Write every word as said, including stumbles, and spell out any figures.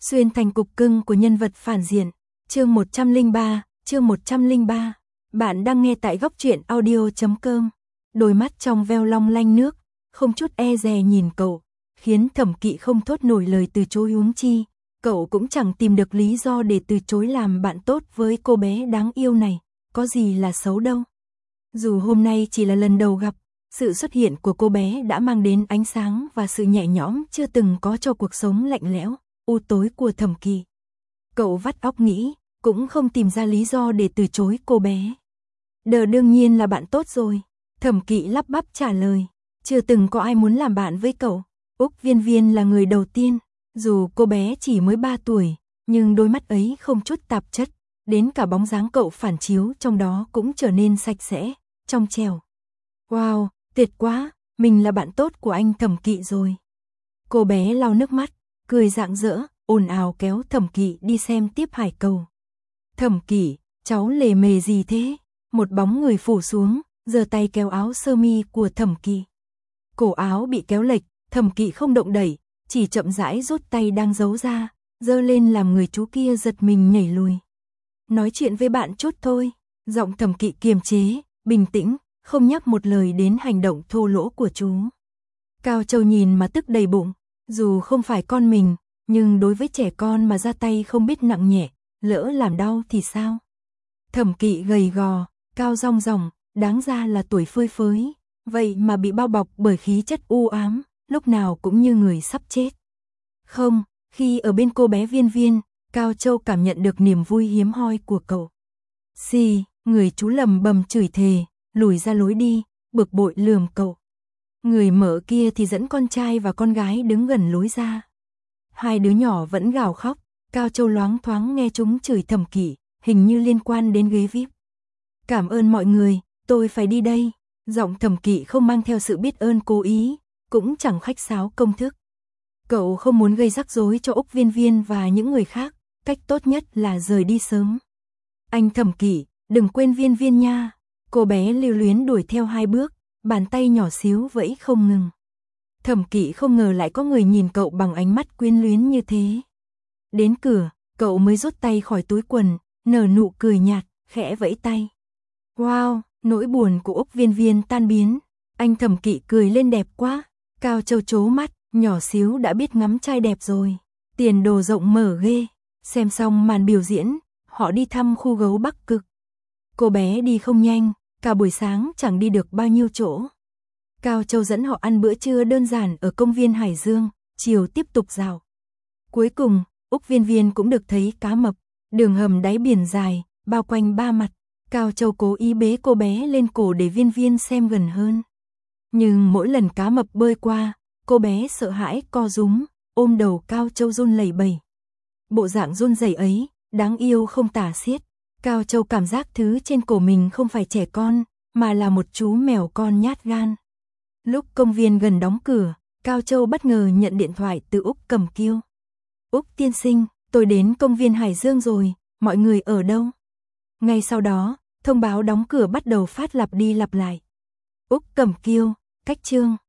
Xuyên thành cục cưng của nhân vật phản diện. Chương một trăm lẻ ba, chương một trăm lẻ ba. Bạn đang nghe tại góc truyện audio chấm com. Đôi mắt trong veo long lanh nước, không chút e dè nhìn cậu, khiến Thẩm Kỵ không thốt nổi lời từ chối, huống chi cậu cũng chẳng tìm được lý do để từ chối làm bạn tốt với cô bé đáng yêu này, có gì là xấu đâu. Dù hôm nay chỉ là lần đầu gặp, sự xuất hiện của cô bé đã mang đến ánh sáng và sự nhẹ nhõm chưa từng có cho cuộc sống lạnh lẽo, u tối của Thẩm Kỵ. Cậu vắt óc nghĩ, cũng không tìm ra lý do để từ chối cô bé. Đờ đương nhiên là bạn tốt rồi. Thẩm Kỵ lắp bắp trả lời, chưa từng có ai muốn làm bạn với cậu. Úc Viên Viên là người đầu tiên, dù cô bé chỉ mới ba tuổi, nhưng đôi mắt ấy không chút tạp chất, đến cả bóng dáng cậu phản chiếu trong đó cũng trở nên sạch sẽ, trong trẻo. Wow, tuyệt quá, mình là bạn tốt của anh Thẩm Kỵ rồi. Cô bé lau nước mắt, cười rạng rỡ, ồn ào kéo Thẩm Kỵ đi xem tiếp hải cầu. Thẩm Kỵ, cháu lề mề gì thế? Một bóng người phủ xuống, giơ tay kéo áo sơ mi của Thẩm Kỵ. Cổ áo bị kéo lệch, Thẩm Kỵ không động đẩy, chỉ chậm rãi rút tay đang giấu ra, giơ lên làm người chú kia giật mình nhảy lùi. Nói chuyện với bạn chút thôi. Giọng Thẩm Kỵ kiềm chế, bình tĩnh, không nhắc một lời đến hành động thô lỗ của chú. Cao Châu nhìn mà tức đầy bụng, dù không phải con mình, nhưng đối với trẻ con mà ra tay không biết nặng nhẹ, lỡ làm đau thì sao? Thẩm Kỵ gầy gò, cao rong ròng, đáng ra là tuổi phơi phới, vậy mà bị bao bọc bởi khí chất u ám, lúc nào cũng như người sắp chết. Không, khi ở bên cô bé Viên Viên, Cao Châu cảm nhận được niềm vui hiếm hoi của cậu. Xì, người chú lầm bầm chửi thề, lùi ra lối đi, bực bội lườm cậu. Người mở kia thì dẫn con trai và con gái đứng gần lối ra. Hai đứa nhỏ vẫn gào khóc, Cao Châu loáng thoáng nghe chúng chửi Thẩm Kỵ, hình như liên quan đến ghế vi ai pi. Cảm ơn mọi người, tôi phải đi đây. Giọng Thẩm Kỵ không mang theo sự biết ơn cố ý, cũng chẳng khách sáo công thức. Cậu không muốn gây rắc rối cho Úc Viên Viên và những người khác, cách tốt nhất là rời đi sớm. Anh Thẩm Kỵ, đừng quên Viên Viên nha. Cô bé lưu luyến đuổi theo hai bước, bàn tay nhỏ xíu vẫy không ngừng. Thẩm Kỵ không ngờ lại có người nhìn cậu bằng ánh mắt quyến luyến như thế. Đến cửa, cậu mới rút tay khỏi túi quần, nở nụ cười nhạt, khẽ vẫy tay. Wow, nỗi buồn của Úc Viên Viên tan biến. Anh Thẩm Kỵ cười lên đẹp quá. Cao Châu trố mắt, nhỏ xíu đã biết ngắm trai đẹp rồi. Tiền đồ rộng mở ghê. Xem xong màn biểu diễn, họ đi thăm khu gấu Bắc Cực. Cô bé đi không nhanh, cả buổi sáng chẳng đi được bao nhiêu chỗ. Cao Châu dẫn họ ăn bữa trưa đơn giản ở công viên Hải Dương, chiều tiếp tục dạo. Cuối cùng, Úc Viên Viên cũng được thấy cá mập, đường hầm đáy biển dài, bao quanh ba mặt. Cao Châu cố ý bế cô bé lên cổ để Viên Viên xem gần hơn. Nhưng mỗi lần cá mập bơi qua, cô bé sợ hãi co rúm, ôm đầu Cao Châu run lẩy bẩy. Bộ dạng run rẩy ấy, đáng yêu không tả xiết. Cao Châu cảm giác thứ trên cổ mình không phải trẻ con, mà là một chú mèo con nhát gan. Lúc công viên gần đóng cửa, Cao Châu bất ngờ nhận điện thoại từ Úc Cẩm Kiêu. Úc tiên sinh, tôi đến công viên Hải Dương rồi, mọi người ở đâu? Ngay sau đó, thông báo đóng cửa bắt đầu phát lặp đi lặp lại. Úc Cẩm Kiêu, cách chương.